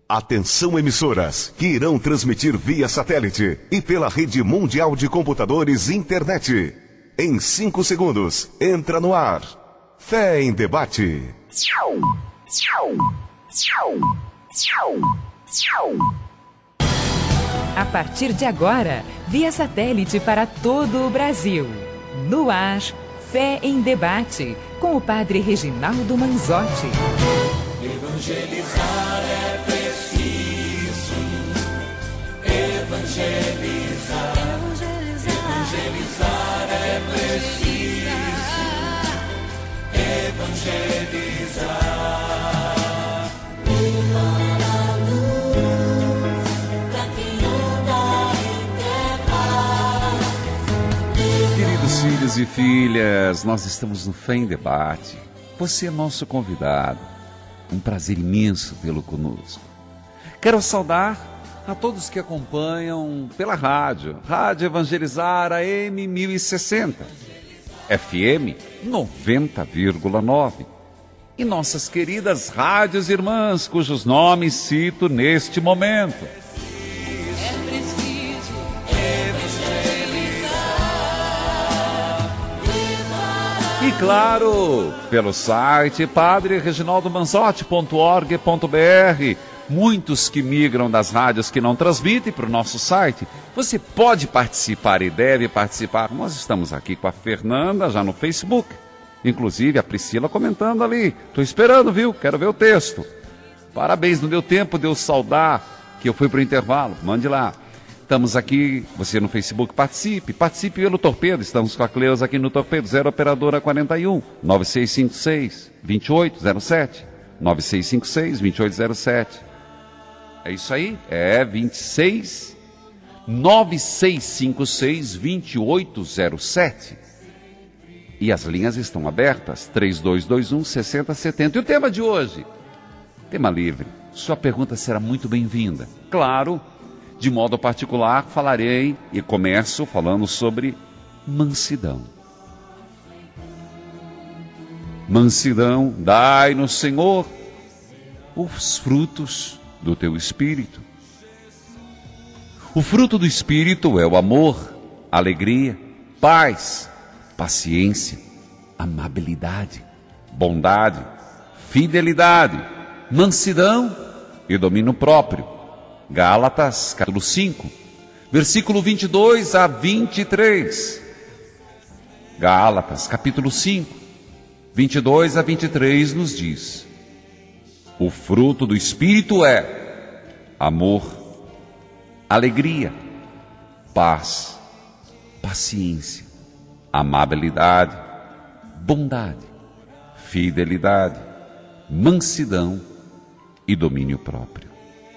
Atenção, emissoras que irão transmitir via satélite e pela rede mundial de computadores internet. Em 5 segundos, entra no ar. Fé em Debate. A partir de agora, via satélite para todo o Brasil. No ar, Fé em Debate, com o padre Reginaldo Manzotti. Evangelizar é preciso. Evangelizar. Evangelizar é preciso. Evangelizar. Levar a luz pra quem anda em terra. Queridos filhos e filhas, nós estamos no Fé em Debate. Você é nosso convidado. Um prazer imenso tê-lo conosco. Quero saudar a todos que acompanham pela Rádio Evangelizar AM 1060, FM 90,9 e nossas queridas rádios irmãs, cujos nomes cito neste momento. E claro, pelo site padrereginaldomanzotti.org.br, muitos que migram das rádios que não transmitem para o nosso site, você pode participar e deve participar. Nós estamos aqui com a Fernanda já no Facebook, inclusive a Priscila comentando ali. Estou esperando, viu? Quero ver o texto. Parabéns, não deu tempo de eu saudar que eu fui para o intervalo. Mande lá. Estamos aqui, você no Facebook, participe pelo Torpedo, estamos com a Cleusa aqui no Torpedo, 0 Operadora 41, 9656-2807, 9656-2807. É isso aí? 9656-2807. E as linhas estão abertas, 3221-6070. E o tema de hoje? Tema livre. Sua pergunta será muito bem-vinda. Claro, de modo particular, falarei e começo falando sobre mansidão. Mansidão, dai-nos, Senhor, os frutos do teu Espírito. O fruto do Espírito é o amor, alegria, paz, paciência, amabilidade, bondade, fidelidade, mansidão e domínio próprio. Gálatas, capítulo 5, versículo 22 a 23. Gálatas, capítulo 5, 22 a 23 nos diz: o fruto do Espírito é amor, alegria, paz, paciência, amabilidade, bondade, fidelidade, mansidão e domínio próprio.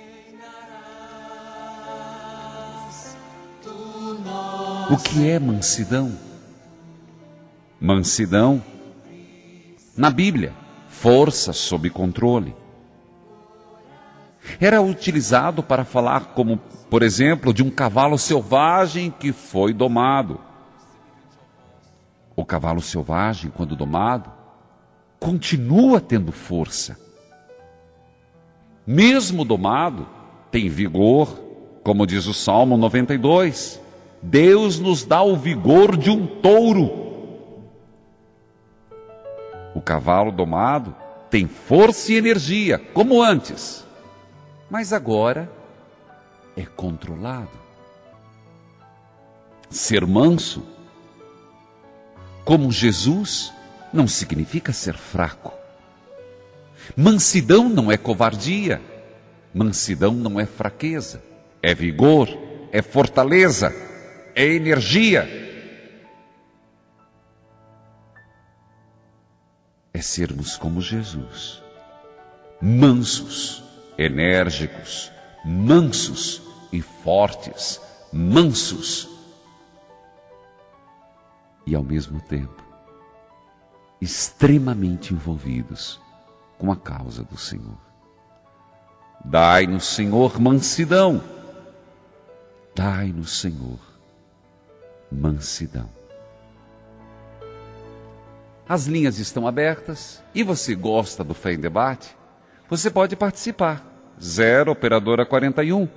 O que é mansidão? Mansidão, na Bíblia, força sob controle. Era utilizado para falar como, por exemplo, de um cavalo selvagem que foi domado. O cavalo selvagem, quando domado, continua tendo força. Mesmo domado, tem vigor, como diz o Salmo 92. Deus nos dá o vigor de um touro. O cavalo domado tem força e energia, como antes, mas agora é controlado. Ser manso, como Jesus, não significa ser fraco. Mansidão não é covardia. Mansidão não é fraqueza. É vigor, é fortaleza, é energia. É sermos como Jesus, mansos, enérgicos, mansos e fortes, mansos e ao mesmo tempo extremamente envolvidos com a causa do Senhor. Dai-nos, Senhor, mansidão. Dai-nos, Senhor, mansidão. As linhas estão abertas e você gosta do Fé em Debate? Você pode participar. 0 operadora 41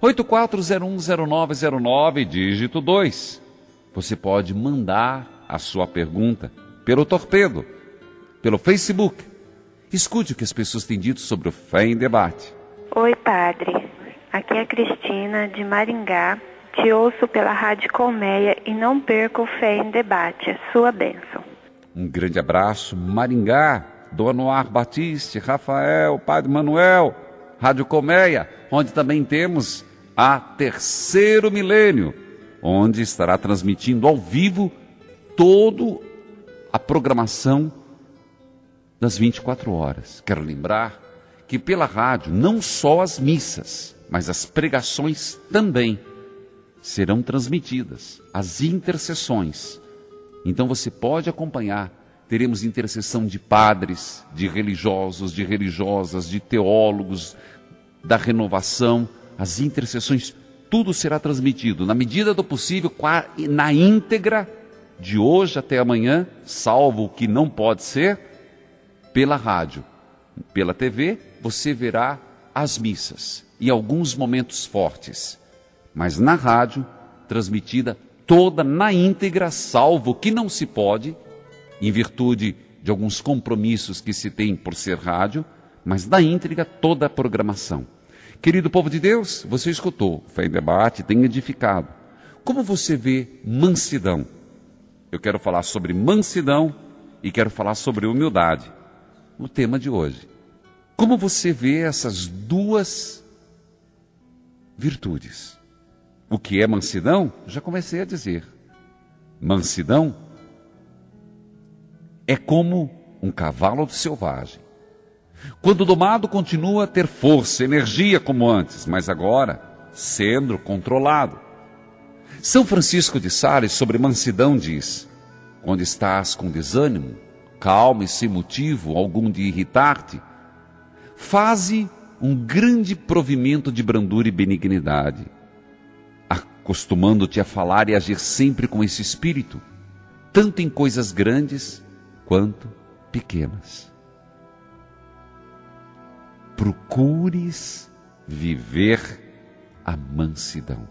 84010909, dígito 2. Você pode mandar a sua pergunta pelo Torpedo, pelo Facebook. Escute o que as pessoas têm dito sobre o Fé em Debate. Oi, padre. Aqui é a Cristina, de Maringá. Te ouço pela Rádio Colmeia e não perco o Fé em Debate. É sua bênção. Um grande abraço, Maringá, Dona Noar Batiste, Rafael, Padre Manuel, Rádio Colmeia, onde também temos a Terceiro Milênio, onde estará transmitindo ao vivo toda a programação das 24 horas. Quero lembrar que pela rádio, não só as missas, mas as pregações também serão transmitidas, as intercessões. Então você pode acompanhar, teremos intercessão de padres, de religiosos, de religiosas, de teólogos, da renovação, as intercessões, tudo será transmitido, na medida do possível, na íntegra, de hoje até amanhã, salvo o que não pode ser, pela rádio. Pela TV, você verá as missas e alguns momentos fortes, mas na rádio, transmitida toda na íntegra, salvo o que não se pode, em virtude de alguns compromissos que se tem por ser rádio, mas na íntegra toda a programação. Querido povo de Deus, você escutou, Fé em Debate, tem edificado. Como você vê mansidão? Eu quero falar sobre mansidão e quero falar sobre humildade, o tema de hoje. Como você vê essas duas virtudes? O que é mansidão? Já comecei a dizer. Mansidão é como um cavalo selvagem. Quando domado, continua a ter força, energia como antes, mas agora sendo controlado. São Francisco de Sales, sobre mansidão, diz: quando estás com desânimo, calmo e sem motivo algum de irritar-te, faze um grande provimento de brandura e benignidade, acostumando-te a falar e agir sempre com esse espírito, tanto em coisas grandes quanto pequenas. Procures viver a mansidão.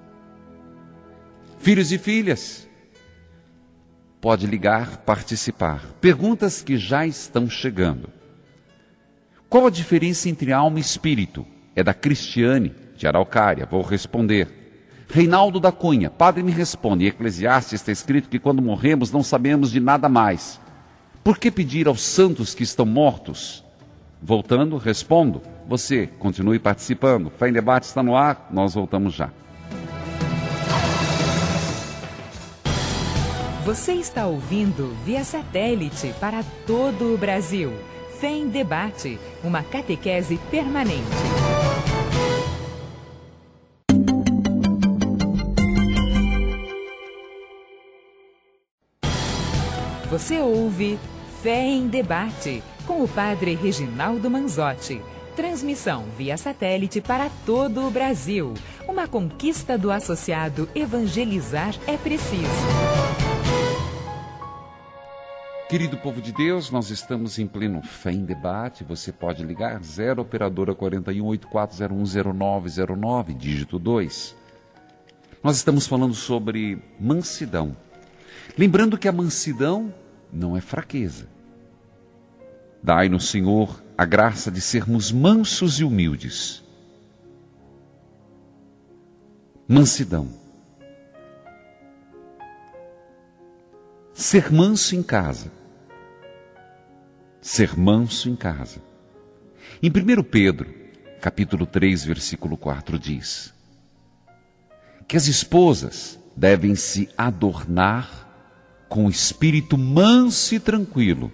Filhos e filhas, pode ligar, participar. Perguntas que já estão chegando. Qual a diferença entre alma e espírito? É da Cristiane, de Araucária. Vou responder. Reinaldo da Cunha, padre, me responde. Em Eclesiastes está escrito que quando morremos não sabemos de nada mais. Por que pedir aos santos que estão mortos? Voltando, respondo. Você continue participando. Fé em Debate está no ar. Nós voltamos já. Você está ouvindo via satélite para todo o Brasil. Fé em Debate, uma catequese permanente. Você ouve Fé em Debate, com o padre Reginaldo Manzotti. Transmissão via satélite para todo o Brasil. Uma conquista do associado Evangelizar é Preciso. Querido povo de Deus, nós estamos em pleno Fé em Debate. Você pode ligar 0 operadora 41 84010909, dígito 2. Nós estamos falando sobre mansidão. Lembrando que a mansidão não é fraqueza. Dai-nos, Senhor, a graça de sermos mansos e humildes. Mansidão. Ser manso em casa. Ser manso em casa. Em 1 Pedro, capítulo 3, versículo 4, diz que as esposas devem se adornar com o espírito manso e tranquilo.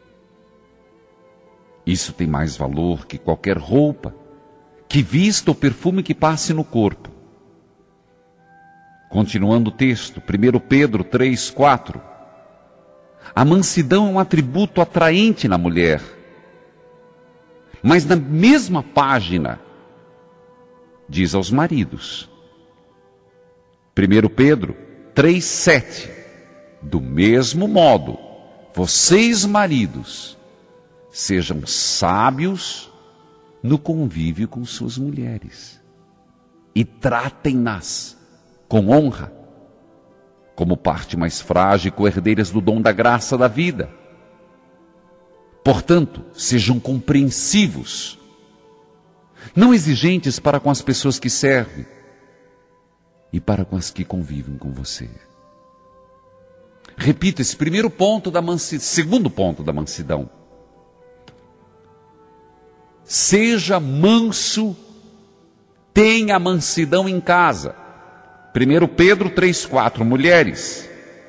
Isso tem mais valor que qualquer roupa, que vista ou perfume que passe no corpo. Continuando o texto, 1 Pedro 3, 4. A mansidão é um atributo atraente na mulher. Mas na mesma página, diz aos maridos. 1 Pedro 3, 7. Do mesmo modo, vocês maridos, sejam sábios no convívio com suas mulheres. E tratem-nas com honra, como parte mais frágil e co-herdeiras do dom da graça da vida. Portanto, sejam compreensivos, não exigentes para com as pessoas que servem e para com as que convivem com você. Repito, esse primeiro ponto da mansidão, segundo ponto da mansidão. Seja manso, tenha mansidão em casa. 1 Pedro 3,4, mulheres,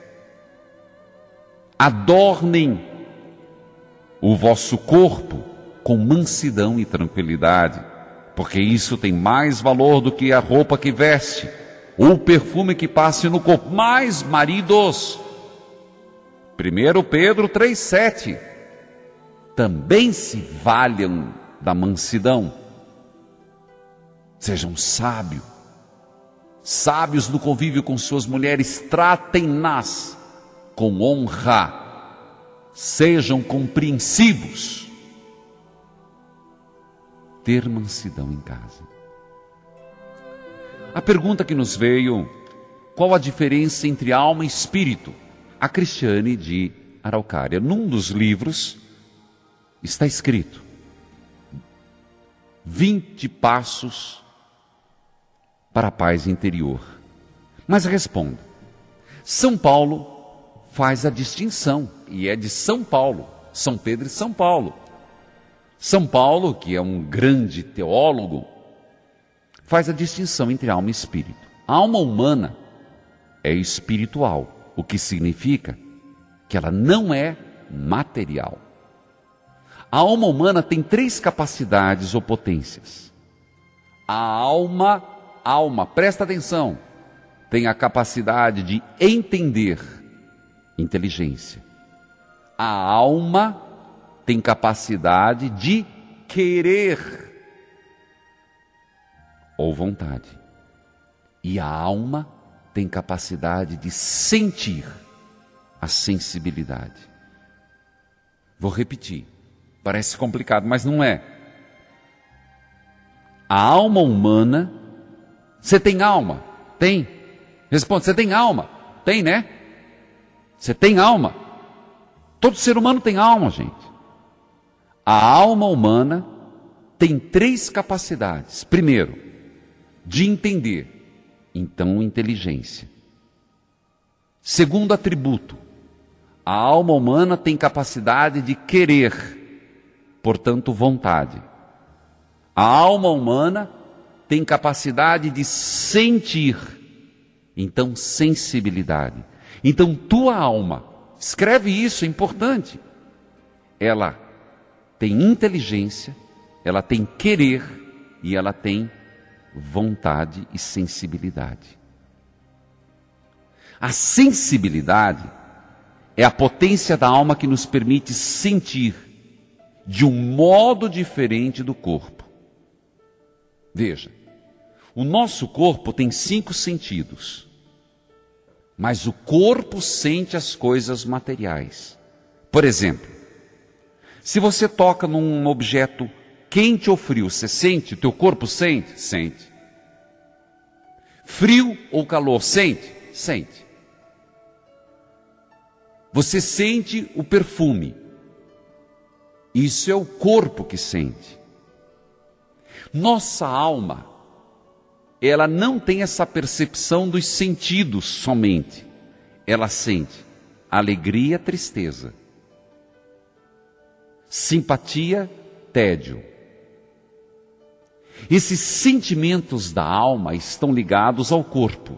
adornem o vosso corpo com mansidão e tranquilidade, porque isso tem mais valor do que a roupa que veste, ou o perfume que passe no corpo. Mas, maridos, 1 Pedro 3,7, também se valham da mansidão. Sejam sábios no convívio com suas mulheres, tratem-nas com honra, sejam compreensivos. Ter mansidão em casa. A pergunta que nos veio: qual a diferença entre alma e espírito? A Cristiane de Araucária, num dos livros, está escrito 20 passos para a paz interior. Mas responda, São Paulo faz a distinção, e é de São Paulo, São Pedro e São Paulo. São Paulo, que é um grande teólogo, faz a distinção entre alma e espírito. A alma humana é espiritual, o que significa que ela não é material. A alma humana tem 3 capacidades ou potências. A alma, presta atenção, tem a capacidade de entender, inteligência. A alma tem capacidade de querer, ou vontade. E a alma tem capacidade de sentir, a sensibilidade. Vou repetir, parece complicado, mas não é. A alma humana, você tem alma? Tem. Responde, você tem alma? Tem, né? Você tem alma? Todo ser humano tem alma, gente. A alma humana tem 3 capacidades. Primeiro, de entender, então inteligência. Segundo atributo, a alma humana tem capacidade de querer, portanto vontade. A alma humana tem capacidade de sentir, então sensibilidade. Então tua alma, escreve isso, é importante. Ela tem inteligência, ela tem querer e ela tem vontade e sensibilidade. A sensibilidade é a potência da alma que nos permite sentir de um modo diferente do corpo. Veja, o nosso corpo tem 5 sentidos, mas o corpo sente as coisas materiais. Por exemplo, se você toca num objeto quente ou frio, você sente? O teu corpo sente? Sente. Frio ou calor, sente? Sente. Você sente o perfume. Isso é o corpo que sente. Nossa alma, ela não tem essa percepção dos sentidos somente. Ela sente alegria, tristeza, simpatia, tédio. Esses sentimentos da alma estão ligados ao corpo.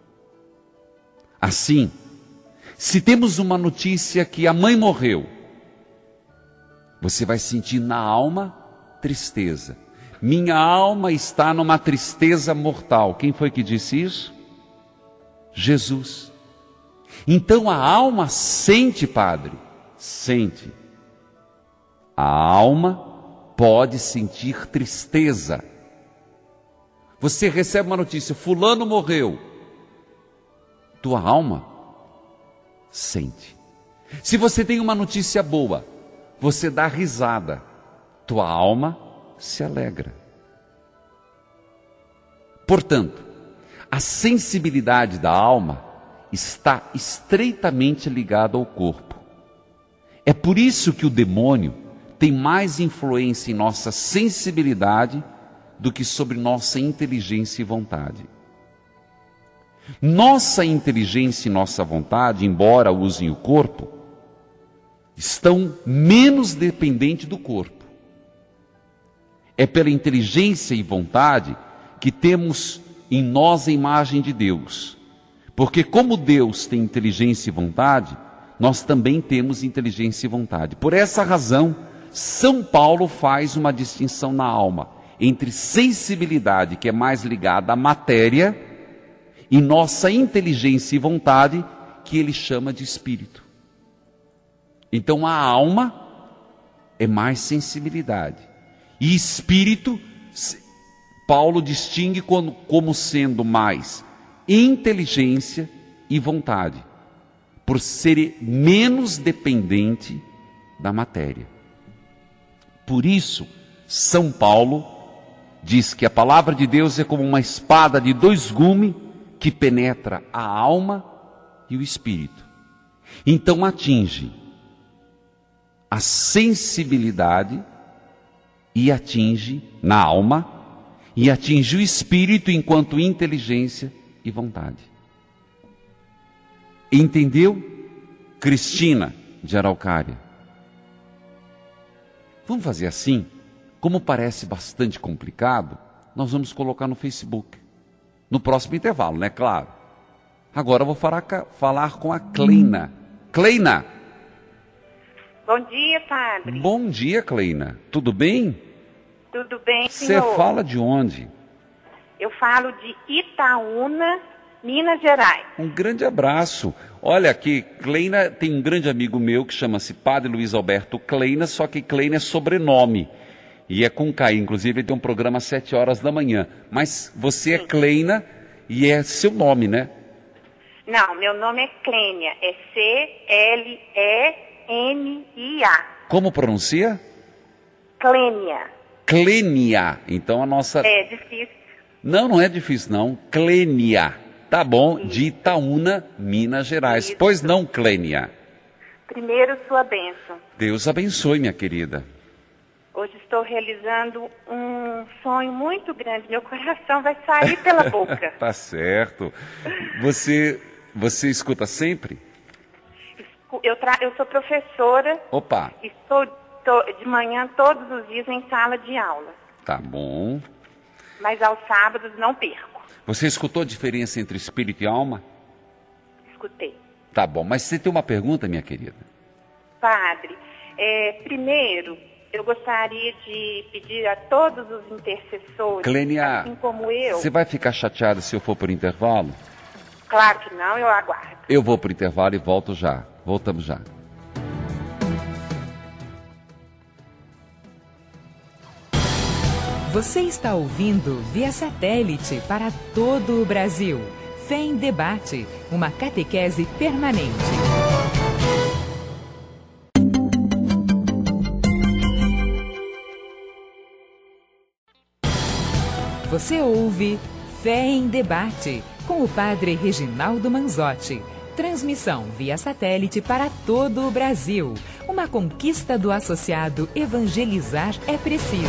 Assim, se temos uma notícia que a mãe morreu, você vai sentir na alma tristeza. Minha alma está numa tristeza mortal. Quem foi que disse isso? Jesus. Então a alma sente, padre? Sente. A alma pode sentir tristeza. Você recebe uma notícia, fulano morreu. Tua alma sente. Se você tem uma notícia boa, você dá risada. Tua alma se alegra. Portanto, a sensibilidade da alma está estreitamente ligada ao corpo. É por isso que o demônio tem mais influência em nossa sensibilidade do que sobre nossa inteligência e vontade. Nossa inteligência e nossa vontade, embora usem o corpo, estão menos dependentes do corpo. É pela inteligência e vontade que temos em nós a imagem de Deus. Porque como Deus tem inteligência e vontade, nós também temos inteligência e vontade. Por essa razão, São Paulo faz uma distinção na alma entre sensibilidade, que é mais ligada à matéria, e nossa inteligência e vontade, que ele chama de espírito. Então a alma é mais sensibilidade. E espírito, Paulo distingue como sendo mais inteligência e vontade, por ser menos dependente da matéria. Por isso, São Paulo diz que a palavra de Deus é como uma espada de 2 gumes que penetra a alma e o espírito. Então atinge a sensibilidade e atinge na alma e atinge o espírito enquanto inteligência e vontade. Entendeu, Cristina de Araucária? Vamos fazer assim? Como parece bastante complicado, nós vamos colocar no Facebook. No próximo intervalo, né? Claro. Agora eu vou falar com a Kleina. Kleina! Bom dia, padre. Bom dia, Kleina. Tudo bem? Tudo bem, Você senhor? fala de onde? Eu falo de Itaúna, Minas Gerais. Um grande abraço. Olha aqui, Kleina tem um grande amigo meu que chama-se Padre Luiz Alberto Kleina, só que Kleina é sobrenome. E é com K, inclusive ele tem um programa às 7 horas da manhã. Mas você é Kleina e é seu nome, né? Não, meu nome é Clênia, é C-L-E-N-I-A. Como pronuncia? Clênia. Clênia. Então a nossa... É difícil. Não, não é difícil não. Clênia. Tá bom, de Itaúna, Minas Gerais. Isso. Pois não, Clênia. Primeiro, sua bênção. Deus abençoe, minha querida. Hoje estou realizando um sonho muito grande. Meu coração vai sair pela boca. Tá certo. Você escuta sempre? Eu sou professora. Opa. E estou de manhã todos os dias em sala de aula. Tá bom. Mas aos sábados não perco. Você escutou a diferença entre espírito e alma? Escutei. Tá bom, mas você tem uma pergunta, minha querida? Padre, primeiro, eu gostaria de pedir a todos os intercessores, Clênia, assim como eu... Você vai ficar chateada se eu for por intervalo? Claro que não, eu aguardo. Eu vou por intervalo e volto já. Voltamos já. Você está ouvindo via satélite para todo o Brasil. Fé em Debate, uma catequese permanente. Você ouve Fé em Debate, com o padre Reginaldo Manzotti. Transmissão via satélite para todo o Brasil. Uma conquista do associado Evangelizar é Preciso.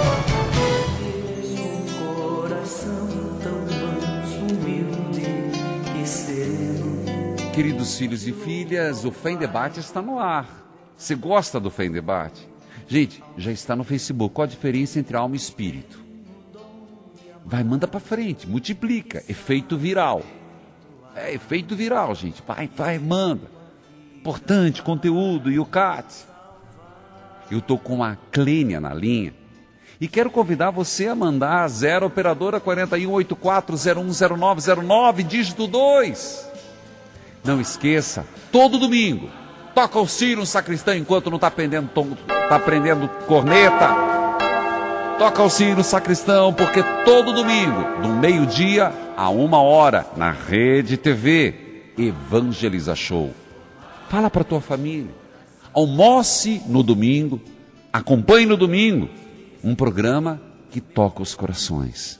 Queridos filhos e filhas, o Fé em Debate está no ar. Você gosta do Fé em Debate? Gente, já está no Facebook. Qual a diferença entre alma e espírito? Vai, manda para frente, multiplica. Efeito viral. É efeito viral, gente. Vai, manda. Importante, conteúdo e o CAT. Eu estou com a Clênia na linha. E quero convidar você a mandar 0 operadora 4184010909, dígito 2. Não esqueça, todo domingo, toca o sino no sacristão enquanto não está aprendendo corneta. Toca o sino no sacristão, porque todo domingo, do meio-dia a 1h, na Rede TV, Evangeliza Show. Fala para tua família, almoce no domingo, acompanhe no domingo Um programa que toca os corações.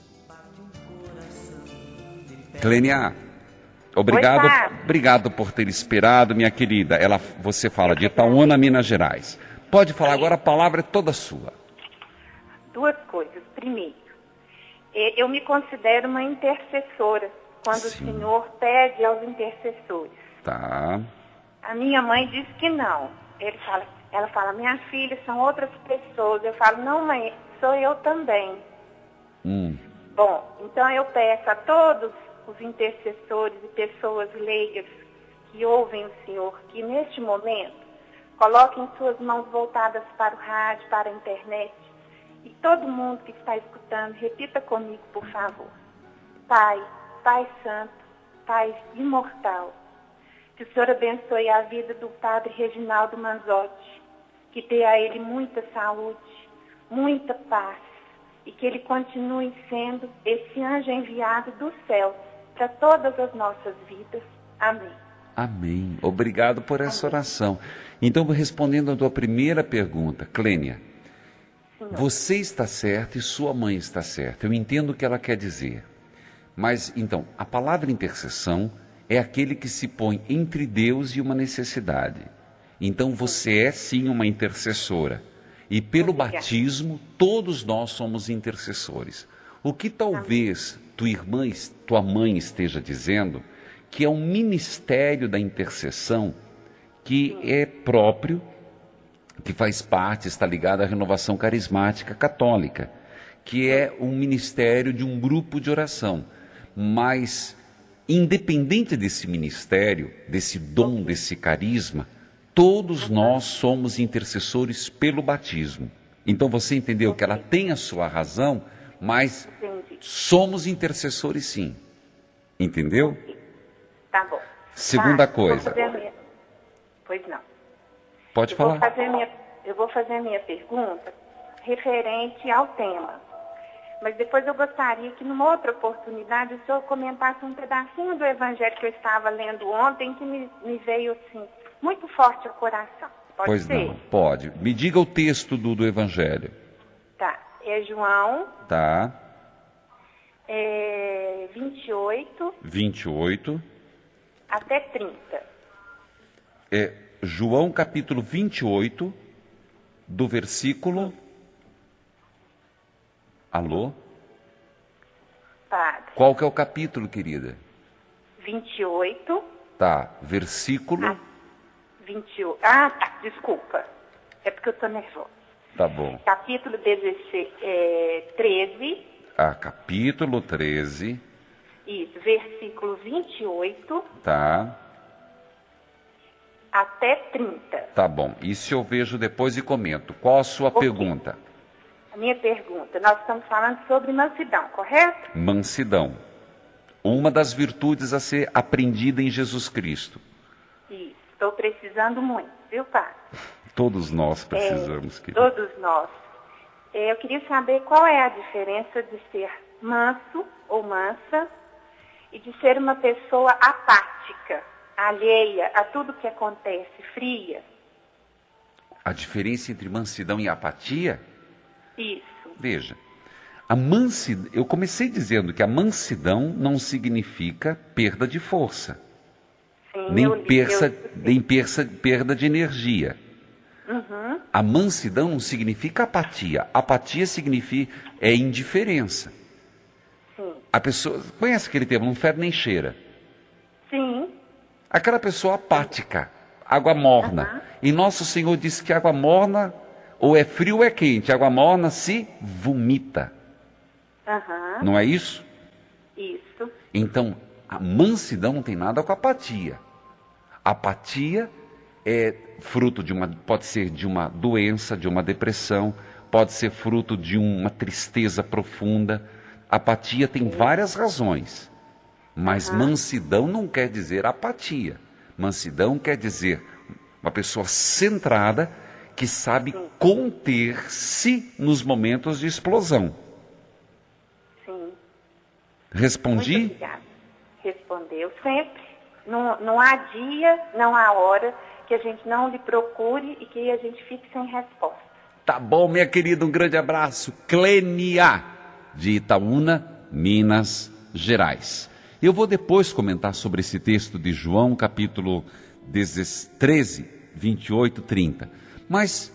Clênia, obrigado, Oi, Fábio. obrigado por ter esperado, minha querida. Você fala de Itaúna, Minas Gerais. Pode falar agora, a palavra é toda sua. Duas coisas. Primeiro, eu me considero uma intercessora quando Sim. o Senhor pede aos intercessores. Tá. A minha mãe diz que não. Ela fala, minha filha, são outras pessoas. Eu falo, não, mãe, sou eu também. Bom, então eu peço a todos os intercessores e pessoas leigas que ouvem o Senhor, que neste momento coloquem suas mãos voltadas para o rádio, para a internet. E todo mundo que está escutando, repita comigo, por favor. Pai, Pai Santo, Pai imortal, que o Senhor abençoe a vida do Padre Reginaldo Manzotti, que dê a ele muita saúde, muita paz, e que ele continue sendo esse anjo enviado do céu para todas as nossas vidas. Amém. Amém. Obrigado por essa oração. Então, respondendo a tua primeira pergunta, Clênia, você está certa e sua mãe está certa. Eu entendo o que ela quer dizer. Mas, então, a palavra intercessão é aquele que se põe entre Deus e uma necessidade. Então, você é sim uma intercessora. E pelo batismo, todos nós somos intercessores. O que talvez tua mãe esteja dizendo, que é um ministério da intercessão que é próprio, que faz parte, está ligado à renovação carismática católica, que é um ministério de um grupo de oração. Mas, independente desse ministério, desse dom, desse carisma, todos nós somos intercessores pelo batismo. Então você entendeu que ela tem a sua razão, mas somos intercessores sim. Entendeu? Tá bom. Segunda Tá, coisa. Pois não. Pode falar. Eu vou fazer a minha pergunta referente ao tema. Mas depois eu gostaria que, numa outra oportunidade, o senhor comentasse um pedacinho do evangelho que eu estava lendo ontem, que me veio, assim, muito forte ao coração. Pode Pois ser? não, pode. Me diga o texto do evangelho. Tá. É João Tá. 28 até 30. É João capítulo 28, do versículo... Alô? Padre. Qual que é o capítulo, querida? 28. Tá, versículo... 28. Ah, tá, desculpa. É porque eu estou nervosa. Tá bom. Capítulo 13. Capítulo 13. Isso, versículo 28 Tá. até 30. Tá bom. Isso eu vejo depois e comento. Qual a sua pergunta? A minha pergunta, nós estamos falando sobre mansidão, correto? Mansidão. Uma das virtudes a ser aprendida em Jesus Cristo. Isso, estou precisando muito, viu, padre? Todos nós precisamos, querido. Todos nós. Eu queria saber qual é a diferença de ser manso ou mansa e de ser uma pessoa apática, alheia a tudo que acontece, fria. A diferença entre mansidão e apatia? Isso. Veja, a mansidão, eu comecei dizendo que a mansidão não significa perda de força, Sim, nem eu perda de energia. Uhum. A mansidão não significa apatia. Apatia significa indiferença. Sim. A pessoa, conhece aquele termo, não fede nem cheira. Sim. Aquela pessoa apática, água morna. E Nosso Senhor disse que água morna, ou é frio ou é quente, água morna se vomita. Aham. Não é isso? Isso. Então, a mansidão não tem nada com apatia. Apatia é fruto pode ser de uma doença, de uma depressão, pode ser fruto de uma tristeza profunda. Apatia tem várias razões, mas mansidão não quer dizer apatia. Mansidão quer dizer uma pessoa centrada que sabe conter-se nos momentos de explosão. Sim. Respondi? Muito obrigada. Respondeu sempre. Não há dia, não há hora que a gente não lhe procure e que a gente fique sem resposta. Tá bom, minha querida, um grande abraço. Clênia, de Itaúna, Minas Gerais. Eu vou depois comentar sobre esse texto de João, capítulo 13, 28, 30. Mas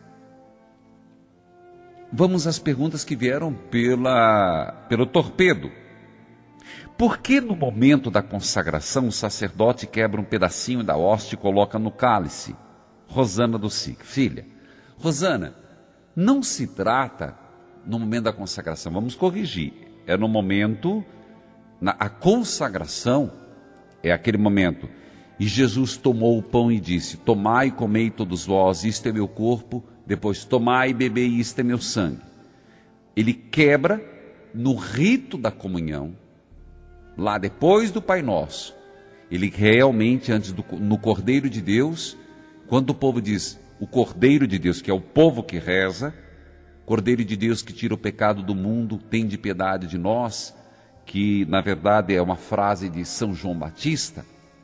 vamos às perguntas que vieram pelo torpedo. Por que no momento da consagração o sacerdote quebra um pedacinho da hóstia e coloca no cálice? Rosana do SIC. Filha, Rosana, não se trata no momento da consagração, vamos corrigir. É no momento, a consagração é aquele momento. E Jesus tomou o pão e disse: tomai e comei todos vós, isto é meu corpo. Depois, tomai e bebei, isto é meu sangue. Ele quebra no rito da comunhão, lá depois do Pai Nosso. Ele realmente, no Cordeiro de Deus, quando o povo diz o Cordeiro de Deus, que é o povo que reza, Cordeiro de Deus que tira o pecado do mundo, tende piedade de nós, que na verdade é uma frase de São João Batista.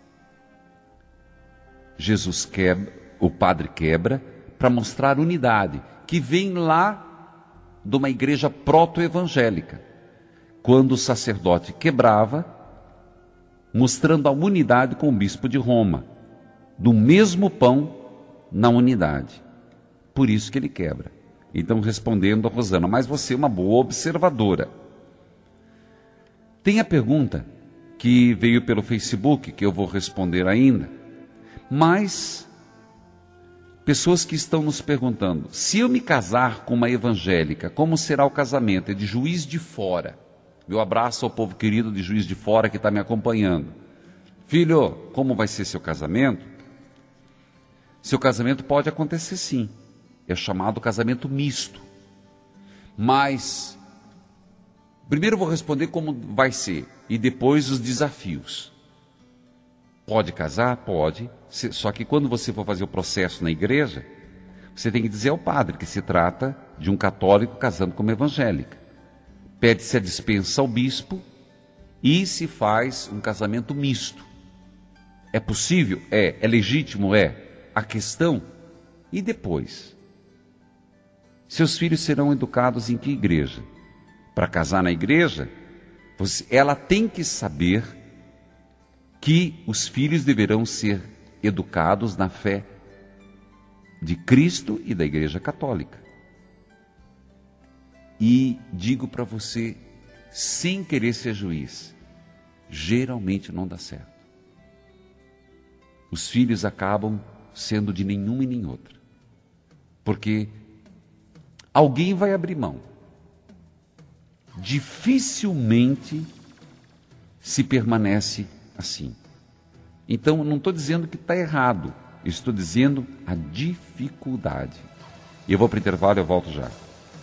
Jesus quebra, o padre quebra, para mostrar unidade, que vem lá de uma igreja proto-evangélica, quando o sacerdote quebrava, mostrando a unidade com o bispo de Roma, do mesmo pão na unidade. Por isso que ele quebra. Então, respondendo a Rosana, mas você é uma boa observadora. Tem a pergunta que veio pelo Facebook, que eu vou responder ainda, mas pessoas que estão nos perguntando: se eu me casar com uma evangélica, como será o casamento? É de Juiz de Fora. Meu abraço ao povo querido de Juiz de Fora que está me acompanhando. Filho, como vai ser seu casamento? Seu casamento pode acontecer sim. É chamado casamento misto. Mas primeiro eu vou responder como vai ser e depois os desafios. Pode casar? Pode. Só que quando você for fazer o processo na igreja, você tem que dizer ao padre que se trata de um católico casando com uma evangélica. Pede-se a dispensa ao bispo e se faz um casamento misto. É possível? É legítimo? É. A questão, e depois? Seus filhos serão educados em que igreja? Para casar na igreja, ela tem que saber que os filhos deverão ser educados na fé de Cristo e da Igreja Católica. E digo para você, sem querer ser juiz, geralmente não dá certo. Os filhos acabam sendo de nenhuma e nem outra, porque alguém vai abrir mão. Dificilmente se permanece assim. Então, não estou dizendo que está errado, estou dizendo a dificuldade. E eu vou para o intervalo e eu volto já.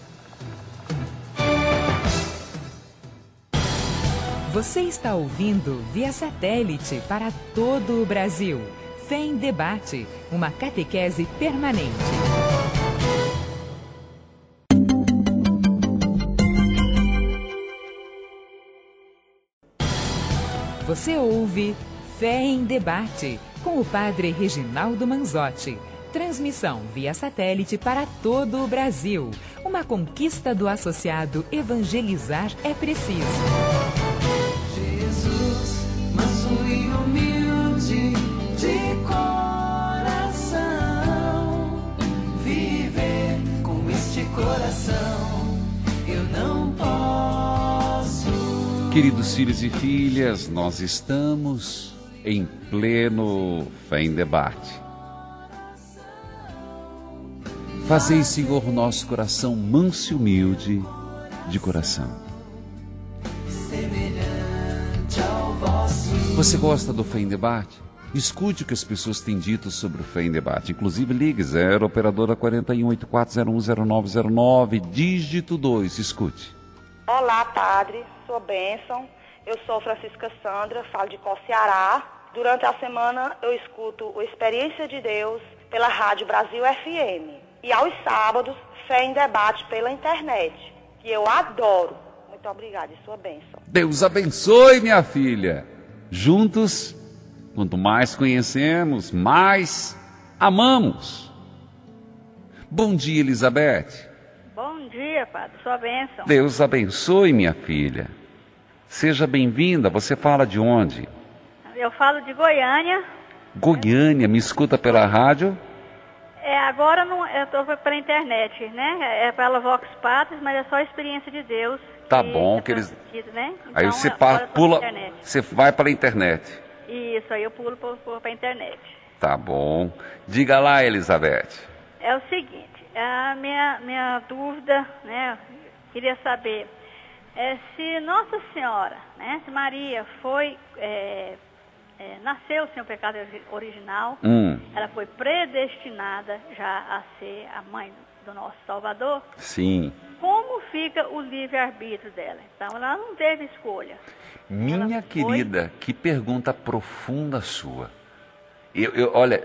Você está ouvindo via satélite para todo o Brasil. Fé em Debate, uma catequese permanente. Você ouve Fé em Debate, com o padre Reginaldo Manzotti. Transmissão via satélite para todo o Brasil. Uma conquista do associado Evangelizar é Preciso. Jesus, manso e humilde de coração, viver com este coração eu não posso. Queridos filhos e filhas, nós estamos em pleno Fé em Debate. Fazei, Senhor, nosso coração manso e humilde de coração. Semelhante ao vosso. Você gosta do Fé em Debate? Escute o que as pessoas têm dito sobre o Fé em Debate. Inclusive, ligue 0 operadora 4184010909, dígito 2. Escute. Olá, padre. Sua bênção. Eu sou Francisca Sandra, falo de Ceará. Durante a semana eu escuto o Experiência de Deus pela Rádio Brasil FM. E aos sábados, Fé em Debate pela internet, que eu adoro. Muito obrigada e sua bênção. Deus abençoe, minha filha. Juntos, quanto mais conhecemos, mais amamos. Bom dia, Elizabeth. Bom dia, padre. Sua bênção. Deus abençoe, minha filha. Seja bem-vinda. Você fala de onde? Eu falo de Goiânia. Goiânia, me escuta pela rádio? Agora não, eu estou pela internet, né? É pela Vox Patris, mas é só a experiência de Deus. Tá bom, que eles... né? Então, aí você pula, você vai para a internet. Isso, aí eu pulo para a internet. Tá bom. Diga lá, Elizabeth. É o seguinte, a minha dúvida, né? Queria saber se Nossa Senhora, né? Se Maria foi... nasceu sem o pecado original, ela foi predestinada já a ser a mãe do nosso Salvador. Sim. Como fica o livre-arbítrio dela? Então, ela não teve escolha. Minha querida, que pergunta profunda sua. Olha,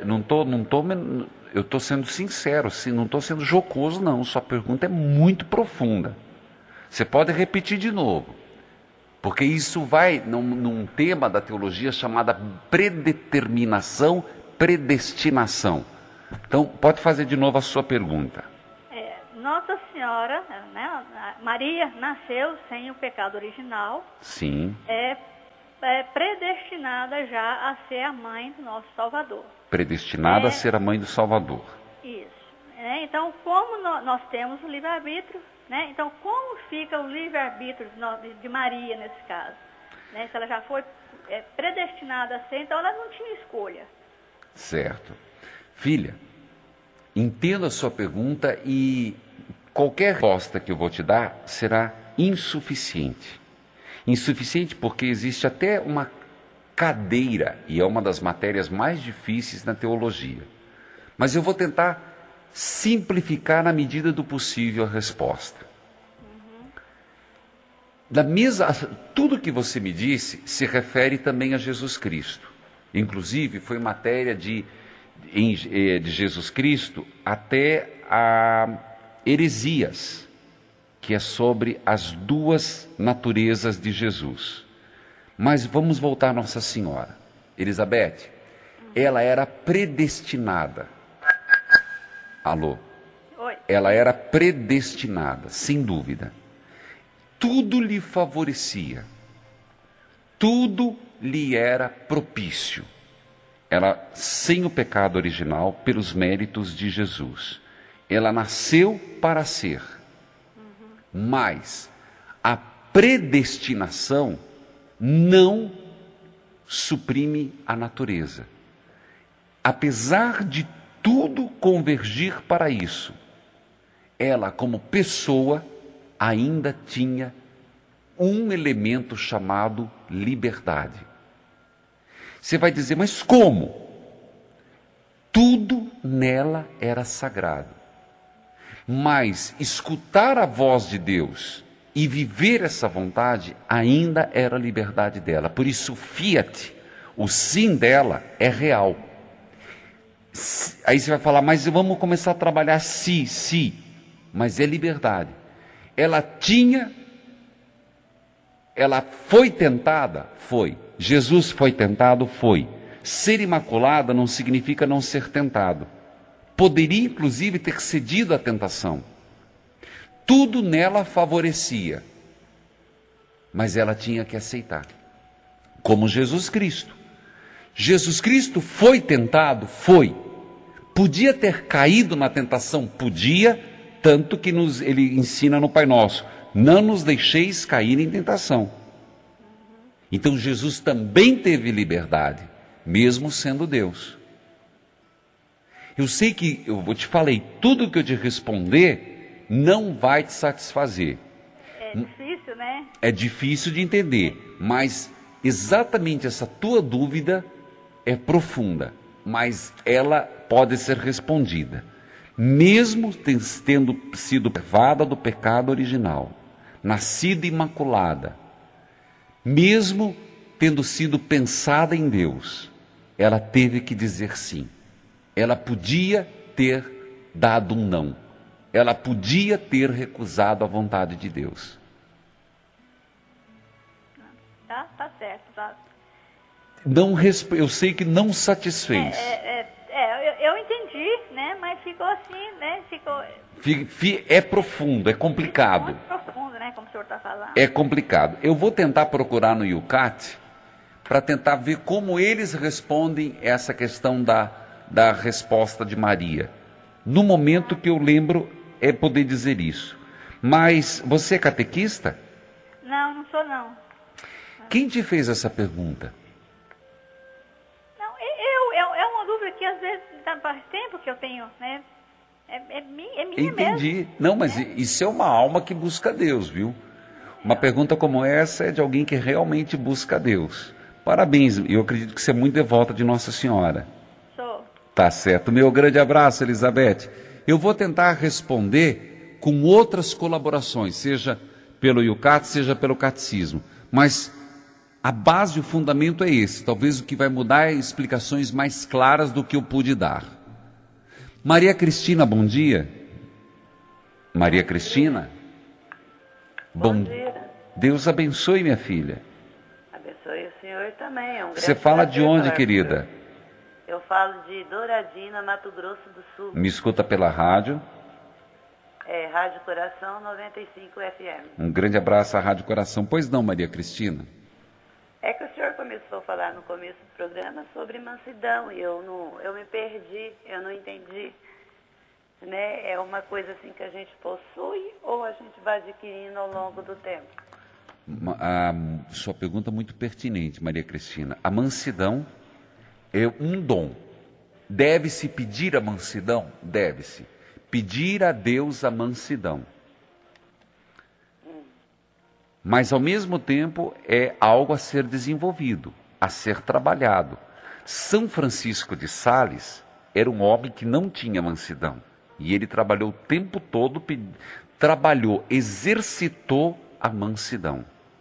eu estou sendo sincero, não estou sendo jocoso, não. Sua pergunta é muito profunda. Você pode repetir de novo. Porque isso vai num tema da teologia chamada predeterminação, predestinação. Então, pode fazer de novo a sua pergunta. Nossa Senhora, né, Maria nasceu sem o pecado original. Sim. É predestinada já a ser a mãe do nosso Salvador. Predestinada a ser a mãe do Salvador. Isso. Então, como nós temos o livre-arbítrio, né? Então, como fica o livre-arbítrio de Maria nesse caso? Né? Se ela já foi predestinada a ser, então ela não tinha escolha. Certo. Filha, entendo a sua pergunta e qualquer resposta que eu vou te dar será insuficiente. Insuficiente porque existe até uma cadeira, e é uma das matérias mais difíceis na teologia. Mas eu vou tentar simplificar na medida do possível a resposta. Tudo que você me disse se refere também a Jesus Cristo. Inclusive, foi matéria de Jesus Cristo até a Heresias, que é sobre as duas naturezas de Jesus. Mas vamos voltar a Nossa Senhora. Elizabeth, ela era predestinada. Alô? Oi. Ela era predestinada, sem dúvida. Tudo lhe favorecia. Tudo lhe era propício. Ela, sem o pecado original, pelos méritos de Jesus. Ela nasceu para ser. Mas a predestinação não suprime a natureza. Apesar de tudo convergir para isso, ela, como pessoa, ainda tinha um elemento chamado liberdade. Você vai dizer, mas como? Tudo nela era sagrado. Mas escutar a voz de Deus e viver essa vontade ainda era a liberdade dela. Por isso, fiat, o sim dela é real. Aí você vai falar, mas vamos começar a trabalhar sim. Mas é liberdade. Ela foi tentada? Foi. Jesus foi tentado? Foi. Ser imaculada não significa não ser tentado. Poderia, inclusive, ter cedido à tentação. Tudo nela favorecia. Mas ela tinha que aceitar. Como Jesus Cristo. Jesus Cristo foi tentado? Foi. Podia ter caído na tentação? Podia, tanto que ele ensina no Pai Nosso, não nos deixeis cair em tentação. Então Jesus também teve liberdade, mesmo sendo Deus. Eu sei que, eu te falei, tudo que eu te responder não vai te satisfazer. É difícil, né? É difícil de entender, mas exatamente essa tua dúvida é profunda, mas ela pode ser respondida. Mesmo tendo sido privada do pecado original, nascida imaculada, mesmo tendo sido pensada em Deus, ela teve que dizer sim. Ela podia ter dado um não. Ela podia ter recusado a vontade de Deus. Tá certo. Tá. Eu sei que não satisfez. Eu entendi, né? Mas ficou assim, né? É profundo, é complicado. Muito profundo, né? Como o senhor está falando. É complicado. Eu vou tentar procurar no Yucat para tentar ver como eles respondem essa questão da resposta de Maria. No momento que eu lembro é poder dizer isso. Mas você é catequista? Não sou não. Quem te fez essa pergunta? Não, é uma dúvida que às vezes faz tempo que eu tenho, né? É minha Entendi. mesmo. Não, mas isso é uma alma que busca Deus, viu? Uma pergunta como essa é de alguém que realmente busca Deus. Parabéns, eu acredito que você é muito devota de Nossa Senhora. Sou. Tá certo. Meu grande abraço, Elizabeth. Eu vou tentar responder com outras colaborações, seja pelo Yucat, seja pelo catecismo. Mas a base, o fundamento é esse. Talvez o que vai mudar é explicações mais claras do que eu pude dar. Maria Cristina, bom dia. Maria Cristina? Bom dia. Deus abençoe, minha filha. Abençoe o senhor também. Você fala de onde, querida? Eu falo de Douradina, Mato Grosso do Sul. Me escuta pela rádio. Rádio Coração 95 FM. Um grande abraço à Rádio Coração. Pois não, Maria Cristina? É que o senhor começou a falar no começo do programa sobre mansidão e eu me perdi, eu não entendi. Né? É uma coisa assim que a gente possui ou a gente vai adquirindo ao longo do tempo? A sua pergunta é muito pertinente, Maria Cristina. A mansidão é um dom. Deve-se pedir a mansidão? Deve-se. Pedir a Deus a mansidão. Mas, ao mesmo tempo, é algo a ser desenvolvido, a ser trabalhado. São Francisco de Sales era um homem que não tinha mansidão. E ele trabalhou o tempo todo, exercitou a mansidão.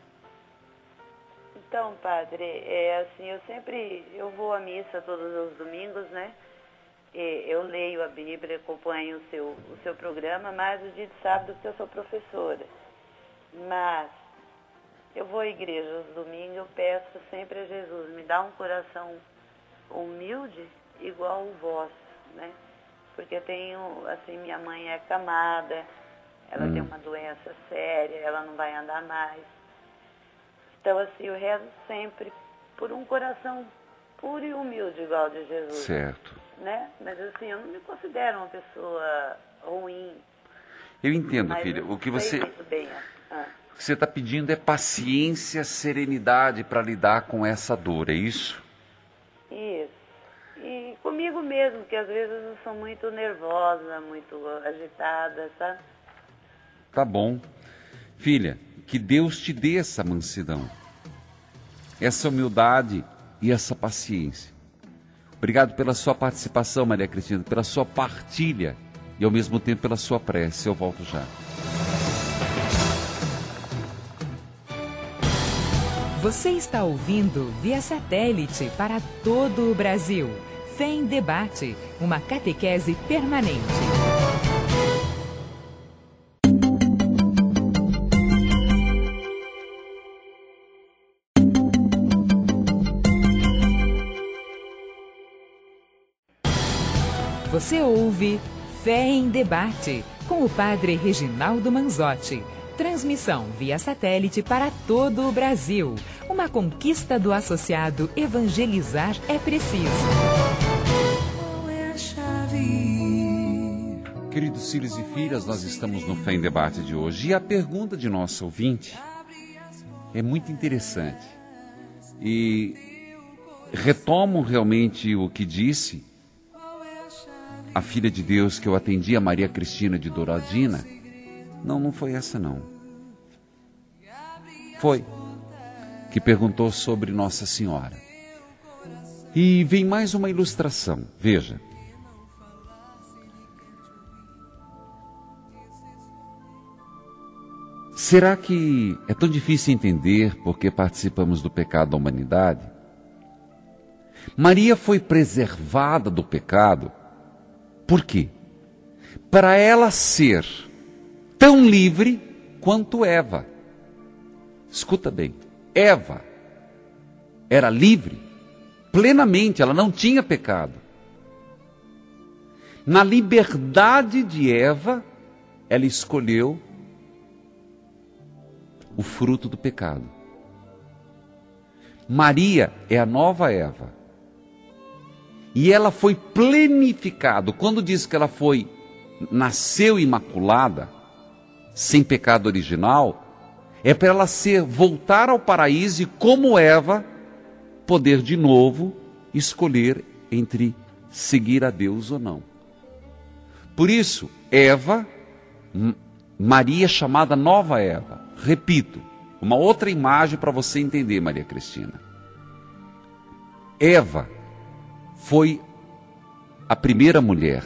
Então, padre, eu vou à missa todos os domingos, né? Eu leio a Bíblia, acompanho o seu programa, mas o dia de sábado que eu sou professora. Mas eu vou à igreja os domingos, eu peço sempre a Jesus, me dá um coração humilde igual o vosso, né? Porque eu tenho, assim, minha mãe é acamada, ela tem uma doença séria, ela não vai andar mais. Então, assim, eu rezo sempre por um coração puro e humilde igual de Jesus. Certo. Né? Mas, assim, eu não me considero uma pessoa ruim. Eu entendo, filha. O que você está pedindo é paciência, serenidade para lidar com essa dor, é isso? Isso. E comigo mesmo, que às vezes eu sou muito nervosa, muito agitada, sabe? Tá bom. Filha, que Deus te dê essa mansidão, essa humildade e essa paciência. Obrigado pela sua participação, Maria Cristina, pela sua partilha e ao mesmo tempo pela sua prece. Eu volto já. Você está ouvindo via satélite para todo o Brasil. Fé em Debate, uma catequese permanente. Você ouve Fé em Debate, com o padre Reginaldo Manzotti. Transmissão via satélite para todo o Brasil. Uma conquista do associado Evangelizar é Preciso. Qual é a chave? Queridos filhos e filhas, nós estamos no Fé em Debate de hoje. E a pergunta de nosso ouvinte é muito interessante. E retomo realmente o que disse a filha de Deus que eu atendi, a Maria Cristina de Douradina. Não foi essa não. Foi que perguntou sobre Nossa Senhora. E vem mais uma ilustração, veja. Será que é tão difícil entender porque participamos do pecado da humanidade? Maria foi preservada do pecado. Por quê? Para ela ser tão livre quanto Eva. Escuta bem, Eva era livre, plenamente, ela não tinha pecado. Na liberdade de Eva, ela escolheu o fruto do pecado. Maria é a nova Eva. E ela foi plenificada. Quando diz que ela nasceu imaculada, sem pecado original, é para ela voltar ao paraíso e, como Eva, poder de novo escolher entre seguir a Deus ou não. Por isso, Maria chamada nova Eva. Repito, uma outra imagem para você entender, Maria Cristina. Eva foi a primeira mulher.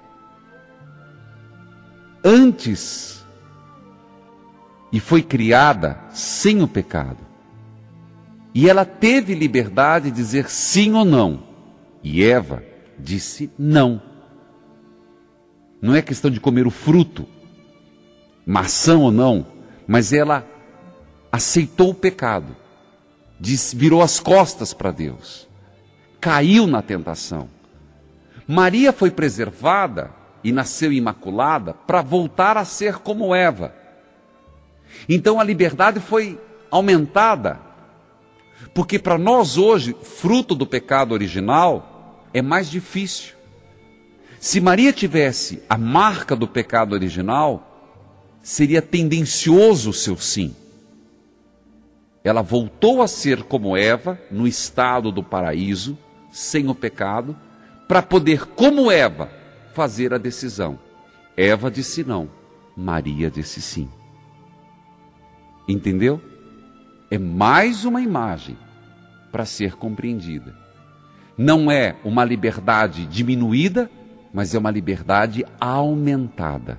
Antes, e foi criada sem o pecado. E ela teve liberdade de dizer sim ou não. E Eva disse não. Não é questão de comer o fruto, maçã ou não, mas ela aceitou o pecado, virou as costas para Deus, caiu na tentação. Maria foi preservada e nasceu imaculada para voltar a ser como Eva. Então a liberdade foi aumentada, porque para nós hoje, fruto do pecado original, é mais difícil. Se Maria tivesse a marca do pecado original, seria tendencioso o seu sim. Ela voltou a ser como Eva, no estado do paraíso, sem o pecado, para poder, como Eva, fazer a decisão. Eva disse não, Maria disse sim. Entendeu? É mais uma imagem para ser compreendida. Não é uma liberdade diminuída, mas é uma liberdade aumentada.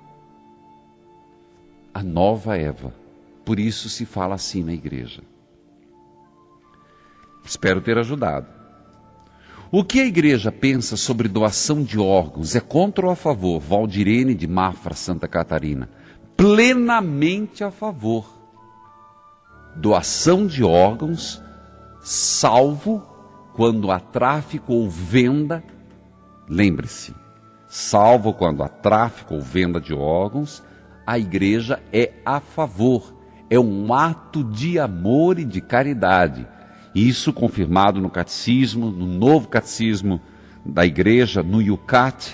A nova Eva. Por isso se fala assim na igreja. Espero ter ajudado. O que a igreja pensa sobre doação de órgãos? É contra ou a favor? Valdirene de Mafra, Santa Catarina. Plenamente a favor. Doação de órgãos, salvo quando há tráfico ou venda. Lembre-se, salvo quando há tráfico ou venda de órgãos, a igreja é a favor. É um ato de amor e de caridade. Isso confirmado no catecismo, no novo catecismo da igreja, no Yucat.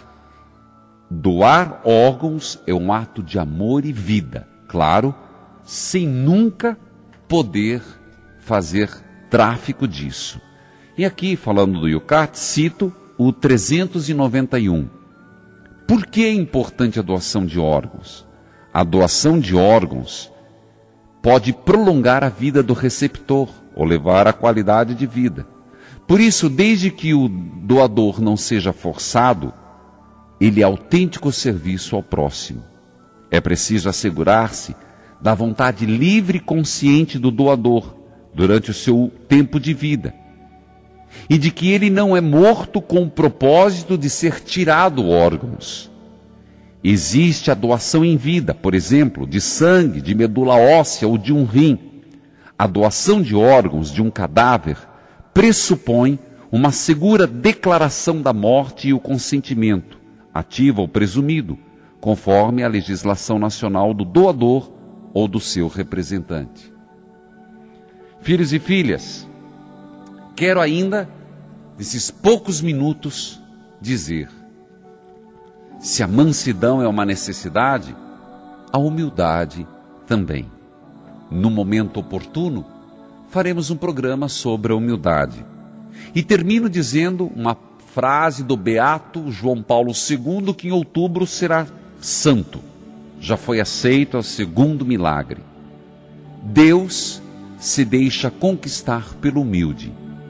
Doar órgãos é um ato de amor e vida. Claro, sem nunca poder fazer tráfico disso. E aqui, falando do Yucat, cito o 391. Por que é importante a doação de órgãos? A doação de órgãos pode prolongar a vida do receptor ou levar à qualidade de vida. Por isso, desde que o doador não seja forçado, ele é autêntico serviço ao próximo. É preciso assegurar-se da vontade livre e consciente do doador durante o seu tempo de vida, e de que ele não é morto com o propósito de ser tirado órgãos. Existe a doação em vida, por exemplo, de sangue, de medula óssea ou de um rim. A doação de órgãos de um cadáver pressupõe uma segura declaração da morte e o consentimento, ativo ou presumido, conforme a legislação nacional do doador ou do seu representante. Filhos e filhas, quero ainda, nesses poucos minutos, dizer: se a mansidão é uma necessidade, a humildade também. No momento oportuno, faremos um programa sobre a humildade. E termino dizendo uma frase do beato João Paulo II, que em outubro será santo. Já foi aceito ao segundo milagre. Deus se deixa conquistar pelo humilde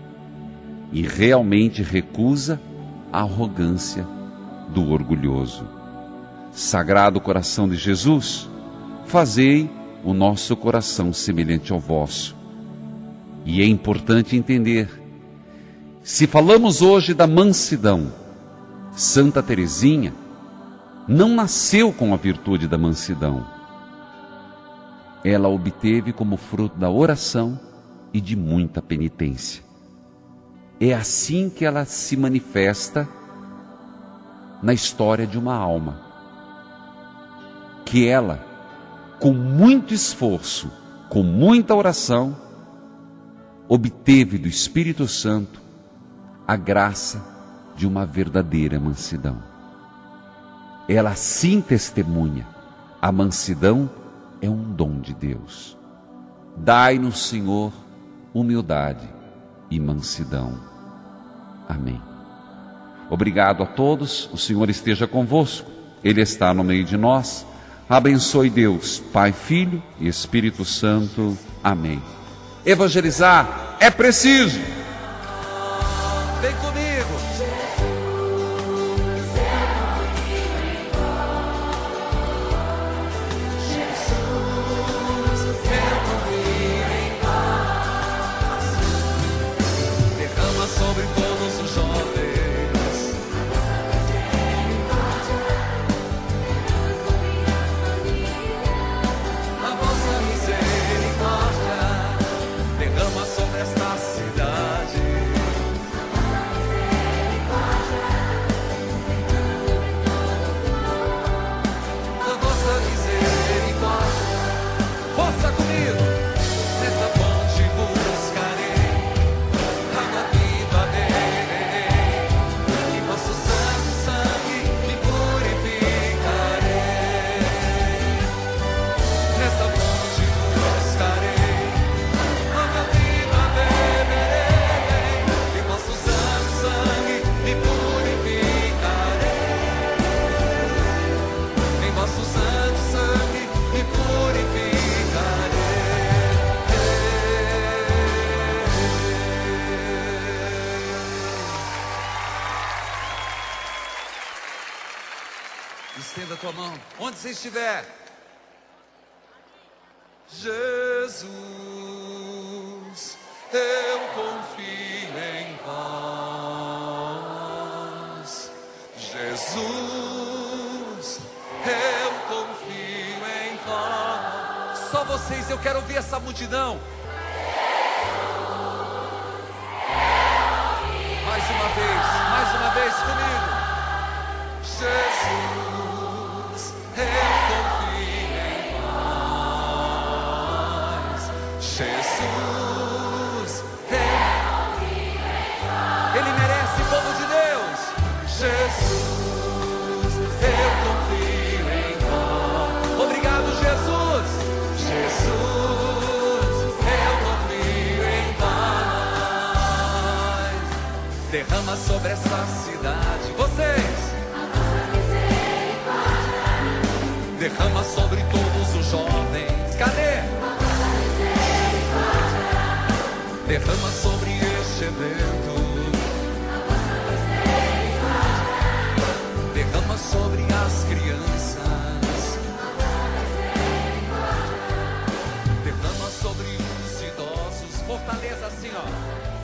e realmente recusa a arrogância do orgulhoso. Sagrado coração de Jesus, fazei o nosso coração semelhante ao vosso. E é importante entender, se falamos hoje da mansidão, Santa Teresinha não nasceu com a virtude da mansidão. Ela obteve como fruto da oração e de muita penitência. É assim que ela se manifesta na história de uma alma, que ela, com muito esforço, com muita oração, obteve do Espírito Santo a graça de uma verdadeira mansidão. Ela assim testemunha: a mansidão é um dom de Deus. Dai-nos, Senhor, humildade e mansidão. Amém. Obrigado a todos, o Senhor esteja convosco, Ele está no meio de nós. Abençoe Deus, Pai, Filho e Espírito Santo. Amém. Evangelizar é preciso. Vem comigo. Derrama sobre todos os jovens a vossa misericórdia. Derrama sobre esta cidade a vossa misericórdia. Força comigo. Nessa fonte buscarei água viva, beberei, e vosso santo sangue me purificarei. Nessa fonte buscarei água viva, beberei, e vosso santo sangue me purificarei. Em vosso santo sangue me purificarei. Estenda a tua mão, onde você estiver. Jesus, eu confio em vós. Jesus, eu confio em vós. Só vocês, eu quero ouvir essa multidão. Mais uma vez comigo. Jesus, eu confio em vós. Jesus, Ele merece, povo de Deus. Jesus, eu confio em vós. Obrigado, Jesus. Jesus, eu confio em vós. Derrama sobre essa cidade, vocês. Derrama sobre todos os jovens. Cadê? Derrama sobre este evento. Derrama sobre as crianças. Derrama sobre os idosos. Fortaleza assim, ó.